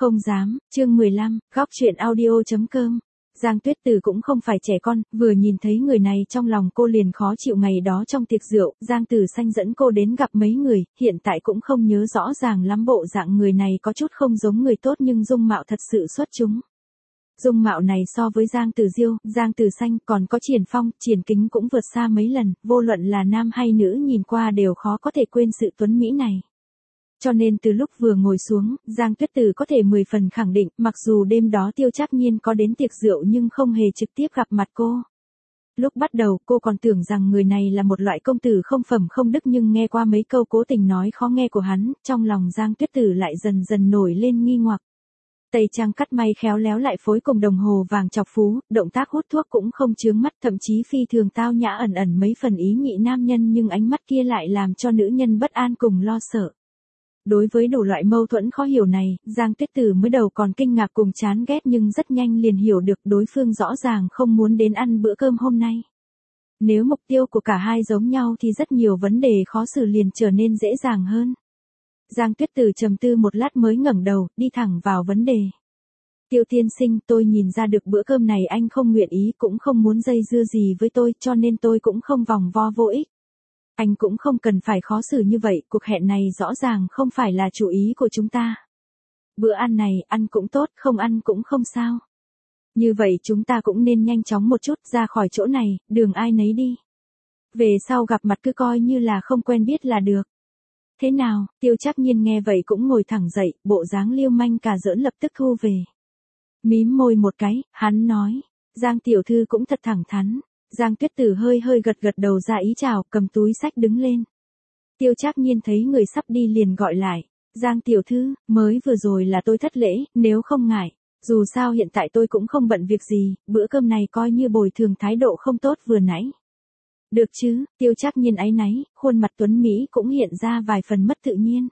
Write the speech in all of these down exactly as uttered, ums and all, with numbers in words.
Không dám, chương mười lăm, góc chuyện audio.com. Giang Tuyết Từ cũng không phải trẻ con, vừa nhìn thấy người này trong lòng cô liền khó chịu. Ngày đó trong tiệc rượu, Giang Tử Xanh dẫn cô đến gặp mấy người, hiện tại cũng không nhớ rõ ràng lắm, bộ dạng người này có chút không giống người tốt nhưng dung mạo thật sự xuất chúng. Dung mạo này so với Giang Tử Diêu, Giang Tử Xanh còn có Triển Phong, Triển Kính cũng vượt xa mấy lần, vô luận là nam hay nữ nhìn qua đều khó có thể quên sự tuấn mỹ này. Cho nên từ lúc vừa ngồi xuống, Giang Tuyết Từ có thể mười phần khẳng định, mặc dù đêm đó Tiêu Trác Nhiên có đến tiệc rượu nhưng không hề trực tiếp gặp mặt cô. Lúc bắt đầu cô còn tưởng rằng người này là một loại công tử không phẩm không đức, nhưng nghe qua mấy câu cố tình nói khó nghe của hắn, trong lòng Giang Tuyết Từ lại dần dần nổi lên nghi hoặc. Tây trang cắt may khéo léo lại phối cùng đồng hồ vàng chọc phú, động tác hút thuốc cũng không chướng mắt, thậm chí phi thường tao nhã, ẩn ẩn mấy phần ý nhị nam nhân, nhưng ánh mắt kia lại làm cho nữ nhân bất an cùng lo sợ. Đối với đủ loại mâu thuẫn khó hiểu này, Giang Tuyết Từ mới đầu còn kinh ngạc cùng chán ghét, nhưng rất nhanh liền hiểu được đối phương rõ ràng không muốn đến ăn bữa cơm hôm nay. Nếu mục tiêu của cả hai giống nhau thì rất nhiều vấn đề khó xử liền trở nên dễ dàng hơn. Giang Tuyết Từ trầm tư một lát mới ngẩng đầu, đi thẳng vào vấn đề. Tiêu tiên sinh, tôi nhìn ra được bữa cơm này anh không nguyện ý, cũng không muốn dây dưa gì với tôi, cho nên tôi cũng không vòng vo vô ích. Anh cũng không cần phải khó xử như vậy, cuộc hẹn này rõ ràng không phải là chủ ý của chúng ta. Bữa ăn này, ăn cũng tốt, không ăn cũng không sao. Như vậy chúng ta cũng nên nhanh chóng một chút ra khỏi chỗ này, đường ai nấy đi. Về sau gặp mặt cứ coi như là không quen biết là được. Thế nào, Tiêu Trác Nhiên nghe vậy cũng ngồi thẳng dậy, bộ dáng liêu manh cả giỡn lập tức thu về. Mím môi một cái, hắn nói, Giang tiểu thư cũng thật thẳng thắn. Giang Tuyết Từ hơi hơi gật gật đầu ra ý chào, cầm túi xách đứng lên. Tiêu Trác Nhiên thấy người sắp đi liền gọi lại, Giang tiểu thư, mới vừa rồi là tôi thất lễ, nếu không ngại. Dù sao hiện tại tôi cũng không bận việc gì, bữa cơm này coi như bồi thường thái độ không tốt vừa nãy. Được chứ, Tiêu Trác Nhiên áy náy, khuôn mặt tuấn Mỹ cũng hiện ra vài phần mất tự nhiên.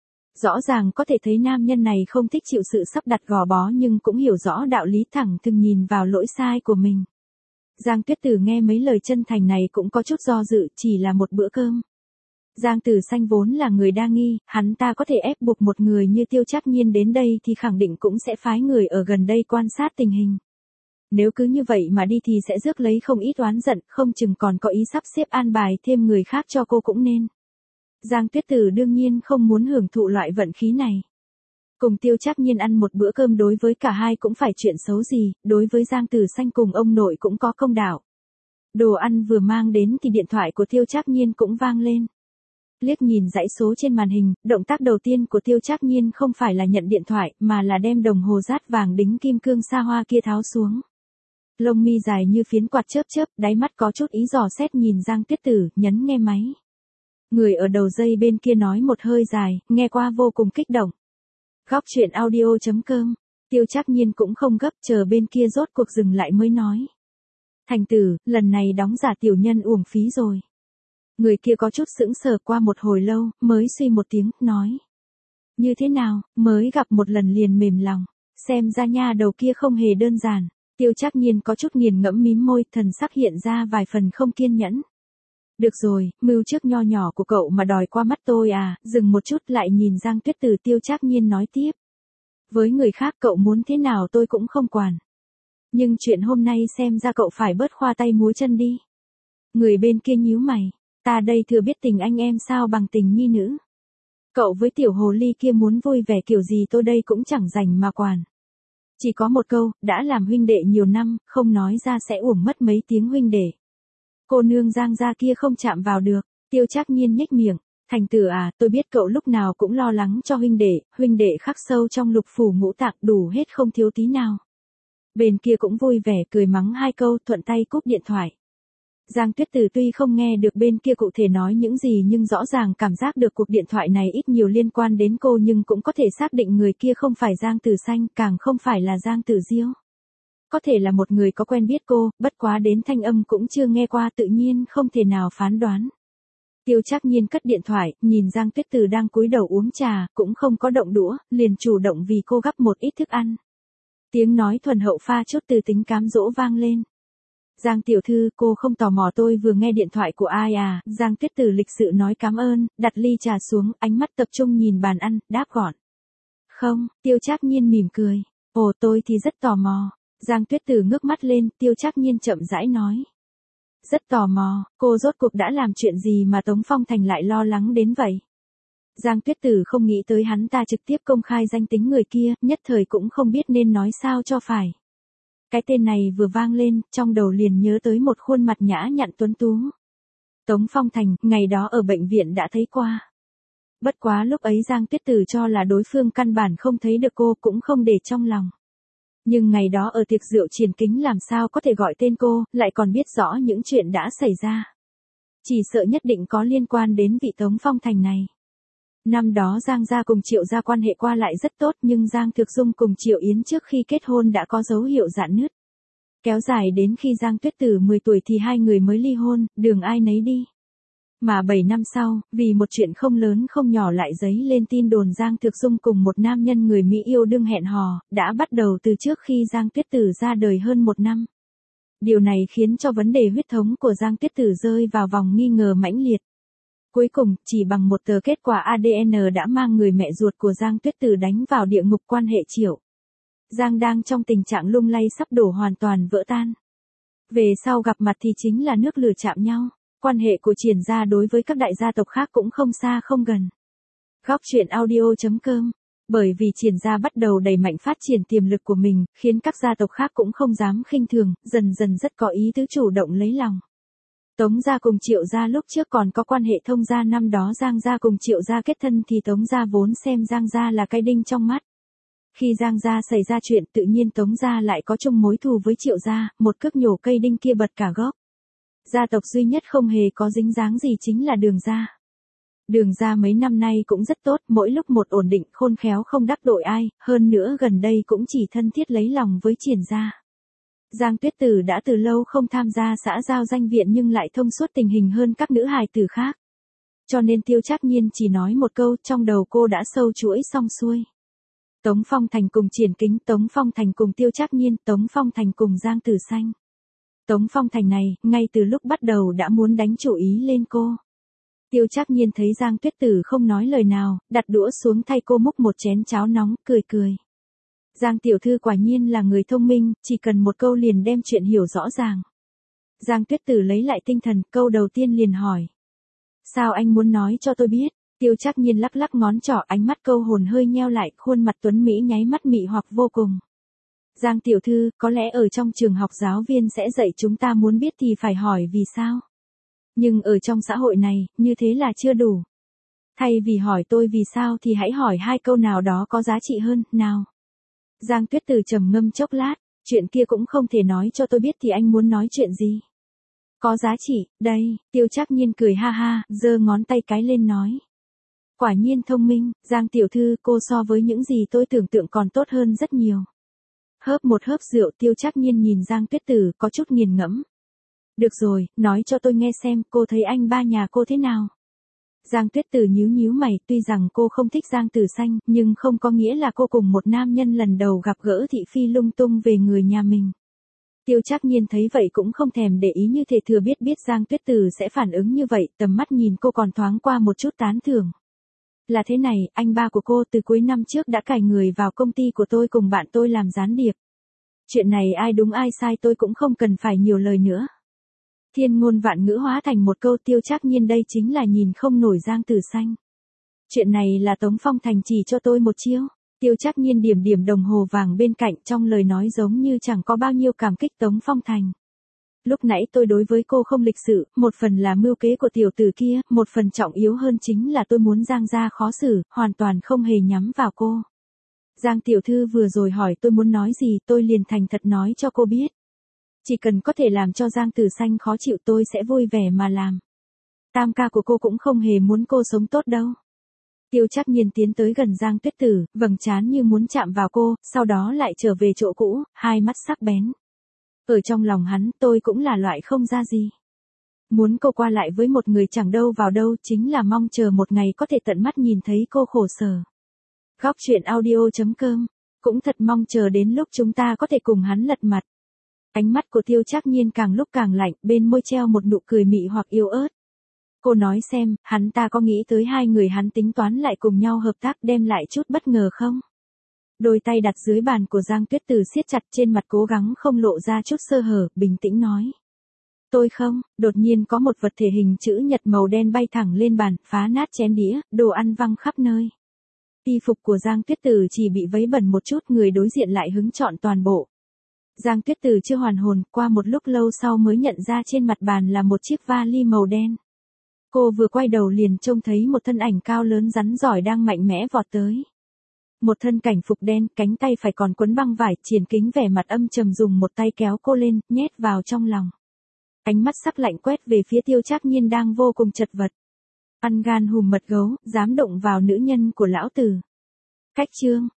Rõ ràng có thể thấy nam nhân này không thích chịu sự sắp đặt gò bó, nhưng cũng hiểu rõ đạo lý, thẳng thừng nhìn vào lỗi sai của mình. Giang Tuyết Từ nghe mấy lời chân thành này cũng có chút do dự, chỉ là một bữa cơm. Giang Tử Xanh vốn là người đa nghi, hắn ta có thể ép buộc một người như Tiêu Trác Nhiên đến đây thì khẳng định cũng sẽ phái người ở gần đây quan sát tình hình. Nếu cứ như vậy mà đi thì sẽ rước lấy không ít oán giận, không chừng còn có ý sắp xếp an bài thêm người khác cho cô cũng nên. Giang Tuyết Từ đương nhiên không muốn hưởng thụ loại vận khí này. Cùng Tiêu Trác Nhiên ăn một bữa cơm đối với cả hai cũng phải chuyện xấu gì, đối với Giang Tử Xanh cùng ông nội cũng có công đạo. Đồ ăn vừa mang đến thì điện thoại của Tiêu Trác Nhiên cũng vang lên. Liếc nhìn dãy số trên màn hình, động tác đầu tiên của Tiêu Trác Nhiên không phải là nhận điện thoại, mà là đem đồng hồ dát vàng đính kim cương xa hoa kia tháo xuống. Lông mi dài như phiến quạt chớp chớp, đáy mắt có chút ý dò xét nhìn Giang Tuyết Từ, nhấn nghe máy. Người ở đầu dây bên kia nói một hơi dài, nghe qua vô cùng kích động. Góc chuyện audio.com. Tiêu Trác Nhiên cũng không gấp, chờ bên kia rốt cuộc dừng lại mới nói. Thành tử, lần này đóng giả tiểu nhân uổng phí rồi. Người kia có chút sững sờ, qua một hồi lâu, mới suy một tiếng, nói. Như thế nào, mới gặp một lần liền mềm lòng, xem ra nha đầu kia không hề đơn giản. Tiêu Trác Nhiên có chút nghiền ngẫm mím môi, thần sắc hiện ra vài phần không kiên nhẫn. Được rồi, mưu trước nho nhỏ của cậu mà đòi qua mắt tôi à, dừng một chút lại nhìn Giang Tuyết Từ. Tiêu Trác Nhiên nói tiếp. Với người khác cậu muốn thế nào tôi cũng không quản. Nhưng chuyện hôm nay xem ra cậu phải bớt khoa tay múa chân đi. Người bên kia nhíu mày, ta đây thừa biết tình anh em sao bằng tình nhi nữ. Cậu với tiểu hồ ly kia muốn vui vẻ kiểu gì tôi đây cũng chẳng rảnh mà quản. Chỉ có một câu, đã làm huynh đệ nhiều năm, không nói ra sẽ uổng mất mấy tiếng huynh đệ. Cô nương Giang gia kia không chạm vào được. Tiêu Trác Nhiên nhếch miệng, thành tử à, tôi biết cậu lúc nào cũng lo lắng cho huynh đệ, huynh đệ khắc sâu trong lục phủ ngũ tạng, đủ hết không thiếu tí nào. Bên kia cũng vui vẻ cười mắng hai câu, thuận tay cúp điện thoại. Giang Tuyết Từ tuy không nghe được bên kia cụ thể nói những gì nhưng rõ ràng cảm giác được cuộc điện thoại này ít nhiều liên quan đến cô, nhưng cũng có thể xác định người kia không phải Giang Tử Xanh, càng không phải là Giang Tử Diêu. Có thể là một người có quen biết cô, bất quá đến thanh âm cũng chưa nghe qua, tự nhiên không thể nào phán đoán. Tiêu Trác Nhiên cất điện thoại, nhìn Giang Tuyết Từ đang cúi đầu uống trà, cũng không có động đũa, liền chủ động vì cô gắp một ít thức ăn. Tiếng nói thuần hậu pha chút từ tính cám dỗ vang lên. Giang tiểu thư, cô không tò mò tôi vừa nghe điện thoại của ai à? Giang Tuyết Từ lịch sự nói cảm ơn, đặt ly trà xuống, ánh mắt tập trung nhìn bàn ăn, đáp gọn. Không, Tiêu Trác Nhiên mỉm cười. Ồ, tôi thì rất tò mò. Giang Tuyết Từ ngước mắt lên, Tiêu Trác Nhiên chậm rãi nói. Rất tò mò, cô rốt cuộc đã làm chuyện gì mà Tống Phong Thành lại lo lắng đến vậy? Giang Tuyết Từ không nghĩ tới hắn ta trực tiếp công khai danh tính người kia, nhất thời cũng không biết nên nói sao cho phải. Cái tên này vừa vang lên, trong đầu liền nhớ tới một khuôn mặt nhã nhặn tuấn tú. Tống Phong Thành, ngày đó ở bệnh viện đã thấy qua. Bất quá lúc ấy Giang Tuyết Từ cho là đối phương căn bản không thấy được cô, cũng không để trong lòng. Nhưng ngày đó ở tiệc rượu Triển Kính làm sao có thể gọi tên cô, lại còn biết rõ những chuyện đã xảy ra. Chỉ sợ nhất định có liên quan đến vị Tống Phong Thành này. Năm đó Giang gia cùng Triệu gia quan hệ qua lại rất tốt, nhưng Giang Thực Dung cùng Triệu Yến trước khi kết hôn đã có dấu hiệu rạn nứt. Kéo dài đến khi Giang Tuyết Từ mười tuổi thì hai người mới ly hôn, đường ai nấy đi. Mà bảy năm sau, vì một chuyện không lớn không nhỏ lại dấy lên tin đồn Giang Thực Dung cùng một nam nhân người Mỹ yêu đương hẹn hò, đã bắt đầu từ trước khi Giang Tuyết Từ ra đời hơn một năm. Điều này khiến cho vấn đề huyết thống của Giang Tuyết Từ rơi vào vòng nghi ngờ mãnh liệt. Cuối cùng, chỉ bằng một tờ kết quả a đê en đã mang người mẹ ruột của Giang Tuyết Từ đánh vào địa ngục quan hệ Triệu. Giang đang trong tình trạng lung lay sắp đổ hoàn toàn vỡ tan. Về sau gặp mặt thì chính là nước lửa chạm nhau. Quan hệ của Triển gia đối với các đại gia tộc khác cũng không xa không gần. Góc truyện audio chấm com. Bởi vì Triển gia bắt đầu đẩy mạnh phát triển tiềm lực của mình, khiến các gia tộc khác cũng không dám khinh thường, dần dần rất có ý tứ chủ động lấy lòng. Tống gia cùng Triệu gia lúc trước còn có quan hệ thông gia, năm đó Giang gia cùng Triệu gia kết thân thì Tống gia vốn xem Giang gia là cái đinh trong mắt. Khi Giang gia xảy ra chuyện, tự nhiên Tống gia lại có chung mối thù với Triệu gia, một cước nhổ cây đinh kia bật cả gốc. Gia tộc duy nhất không hề có dính dáng gì chính là Đường gia. Đường gia mấy năm nay cũng rất tốt, mỗi lúc một ổn định, khôn khéo không đắc tội ai, hơn nữa gần đây cũng chỉ thân thiết lấy lòng với Triển gia. Giang Tuyết Từ đã từ lâu không tham gia xã giao danh viện nhưng lại thông suốt tình hình hơn các nữ hài tử khác. Cho nên Tiêu Trác Nhiên chỉ nói một câu, trong đầu cô đã sâu chuỗi xong xuôi. Tống Phong Thành cùng Triển Kính, Tống Phong Thành cùng Tiêu Trác Nhiên, Tống Phong Thành cùng Giang Tử Xanh. Tống Phong Thành này, ngay từ lúc bắt đầu đã muốn đánh chủ ý lên cô. Tiêu Trác Nhiên thấy Giang Tuyết Từ không nói lời nào, đặt đũa xuống thay cô múc một chén cháo nóng, cười cười. Giang tiểu thư quả nhiên là người thông minh, chỉ cần một câu liền đem chuyện hiểu rõ ràng. Giang Tuyết Từ lấy lại tinh thần, câu đầu tiên liền hỏi. Sao anh muốn nói cho tôi biết? Tiêu Trác Nhiên lắc lắc ngón trỏ, ánh mắt câu hồn hơi nheo lại, khuôn mặt tuấn mỹ nháy mắt mị hoặc vô cùng. Giang tiểu thư, có lẽ ở trong trường học giáo viên sẽ dạy chúng ta muốn biết thì phải hỏi vì sao. Nhưng ở trong xã hội này, như thế là chưa đủ. Thay vì hỏi tôi vì sao thì hãy hỏi hai câu nào đó có giá trị hơn, nào. Giang Tuyết Từ trầm ngâm chốc lát, chuyện kia cũng không thể nói cho tôi biết thì anh muốn nói chuyện gì. Có giá trị, đây, Tiêu Trác Nhiên cười ha ha, giơ ngón tay cái lên nói. Quả nhiên thông minh, Giang tiểu thư, cô so với những gì tôi tưởng tượng còn tốt hơn rất nhiều. Hớp một hớp rượu, Tiêu Trác Nhiên nhìn Giang Tuyết Từ có chút nghiền ngẫm. Được rồi, nói cho tôi nghe xem, cô thấy anh ba nhà cô thế nào? Giang Tuyết Từ nhíu nhíu mày, tuy rằng cô không thích Giang Tử Xanh, nhưng không có nghĩa là cô cùng một nam nhân lần đầu gặp gỡ thị phi lung tung về người nhà mình. Tiêu Trác Nhiên thấy vậy cũng không thèm để ý, như thể thừa biết biết Giang Tuyết Từ sẽ phản ứng như vậy, tầm mắt nhìn cô còn thoáng qua một chút tán thưởng. Là thế này, anh ba của cô từ cuối năm trước đã cài người vào công ty của tôi cùng bạn tôi làm gián điệp. Chuyện này ai đúng ai sai tôi cũng không cần phải nhiều lời nữa. Thiên ngôn vạn ngữ hóa thành một câu. Tiêu Trác Nhiên đây chính là nhìn không nổi Giang Tử Xanh. Chuyện này là Tống Phong Thành chỉ cho tôi một chiêu. Tiêu Trác Nhiên điểm điểm đồng hồ vàng bên cạnh, trong lời nói giống như chẳng có bao nhiêu cảm kích Tống Phong Thành. Lúc nãy tôi đối với cô không lịch sự, một phần là mưu kế của tiểu tử kia, một phần trọng yếu hơn chính là tôi muốn Giang gia khó xử, hoàn toàn không hề nhắm vào cô. Giang tiểu thư vừa rồi hỏi tôi muốn nói gì, tôi liền thành thật nói cho cô biết. Chỉ cần có thể làm cho Giang Tử Xanh khó chịu tôi sẽ vui vẻ mà làm. Tam ca của cô cũng không hề muốn cô sống tốt đâu. Tiêu Trác Nhiên tiến tới gần Giang Tuyết Từ, vầng trán như muốn chạm vào cô, sau đó lại trở về chỗ cũ, hai mắt sắc bén. Ở trong lòng hắn, tôi cũng là loại không ra gì. Muốn cô qua lại với một người chẳng đâu vào đâu, chính là mong chờ một ngày có thể tận mắt nhìn thấy cô khổ sở. Góc truyện audio chấm com, cũng thật mong chờ đến lúc chúng ta có thể cùng hắn lật mặt. Ánh mắt của Tiêu Trác Nhiên càng lúc càng lạnh, bên môi treo một nụ cười mị hoặc yếu ớt. Cô nói xem, hắn ta có nghĩ tới hai người hắn tính toán lại cùng nhau hợp tác đem lại chút bất ngờ không? Đôi tay đặt dưới bàn của Giang Tuyết Từ siết chặt, trên mặt cố gắng không lộ ra chút sơ hở, bình tĩnh nói. Tôi không, đột nhiên có một vật thể hình chữ nhật màu đen bay thẳng lên bàn, phá nát chén đĩa, đồ ăn văng khắp nơi. Y phục của Giang Tuyết Từ chỉ bị vấy bẩn một chút, người đối diện lại hứng trọn toàn bộ. Giang Tuyết Từ chưa hoàn hồn, qua một lúc lâu sau mới nhận ra trên mặt bàn là một chiếc vali màu đen. Cô vừa quay đầu liền trông thấy một thân ảnh cao lớn rắn giỏi đang mạnh mẽ vọt tới. Một thân cảnh phục đen, cánh tay phải còn quấn băng vải, Triển Kính vẻ mặt âm trầm dùng một tay kéo cô lên, nhét vào trong lòng. Ánh mắt sắc lạnh quét về phía Tiêu Trác Nhiên đang vô cùng chật vật. Ăn gan hùm mật gấu, dám động vào nữ nhân của lão tử. Cách chương,